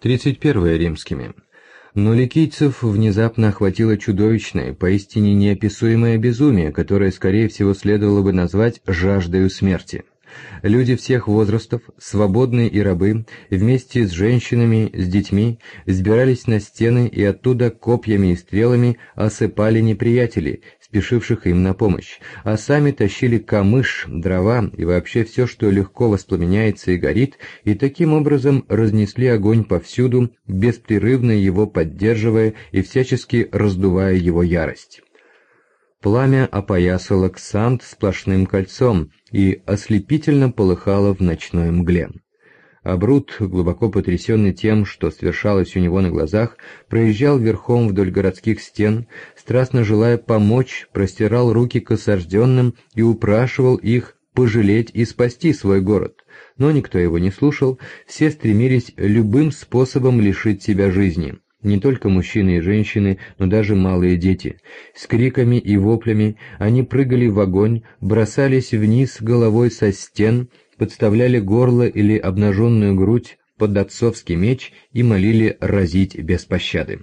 31 римскими. Но ликийцев внезапно охватило чудовищное, поистине неописуемое безумие, которое, скорее всего, следовало бы назвать жаждою смерти. Люди всех возрастов, свободные и рабы, вместе с женщинами, с детьми, взбирались на стены и оттуда копьями и стрелами осыпали неприятелей, спешивших им на помощь, а сами тащили камыш, дрова и вообще все, что легко воспламеняется и горит, и таким образом разнесли огонь повсюду, беспрерывно его поддерживая и всячески раздувая его ярость. Пламя опоясало Ксант сплошным кольцом и ослепительно полыхало в ночной мгле. А Брут, глубоко потрясенный тем, что свершалось у него на глазах, проезжал верхом вдоль городских стен, страстно желая помочь, простирал руки к осажденным и упрашивал их пожалеть и спасти свой город. Но никто его не слушал, все стремились любым способом лишить себя жизни. Не только мужчины и женщины, но даже малые дети. С криками и воплями они прыгали в огонь, бросались вниз головой со стен, подставляли горло или обнаженную грудь под отцовский меч и молили разить без пощады.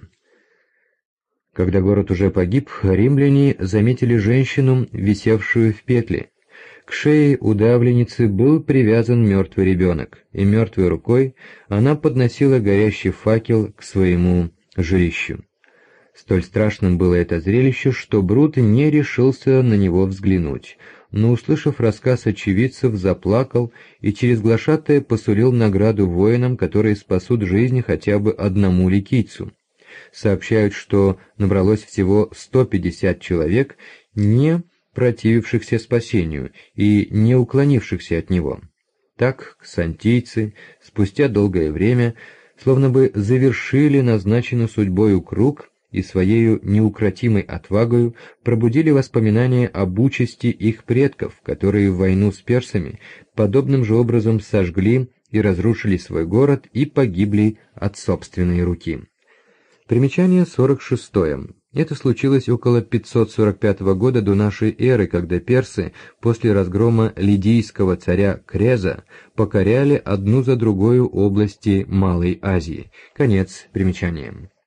Когда город уже погиб, римляне заметили женщину, висевшую в петле. К шее удавленницы был привязан мертвый ребенок, и мертвой рукой она подносила горящий факел к своему жилищу. Столь страшным было это зрелище, что Брут не решился на него взглянуть, но, услышав рассказ очевидцев, заплакал и через глашатая посулил награду воинам, которые спасут жизнь хотя бы одному ликийцу. Сообщают, что набралось всего 150 человек, не противившихся спасению и не уклонившихся от него. Так ксантийцы, спустя долгое время, словно бы завершили назначенный судьбою круг и своею неукротимой отвагою пробудили воспоминания об участи их предков, которые в войну с персами подобным же образом сожгли и разрушили свой город и погибли от собственной руки. Примечание 46. Это случилось около 545 года до нашей эры, когда персы после разгрома лидийского царя Креза покоряли одну за другою области Малой Азии. Конец примечания.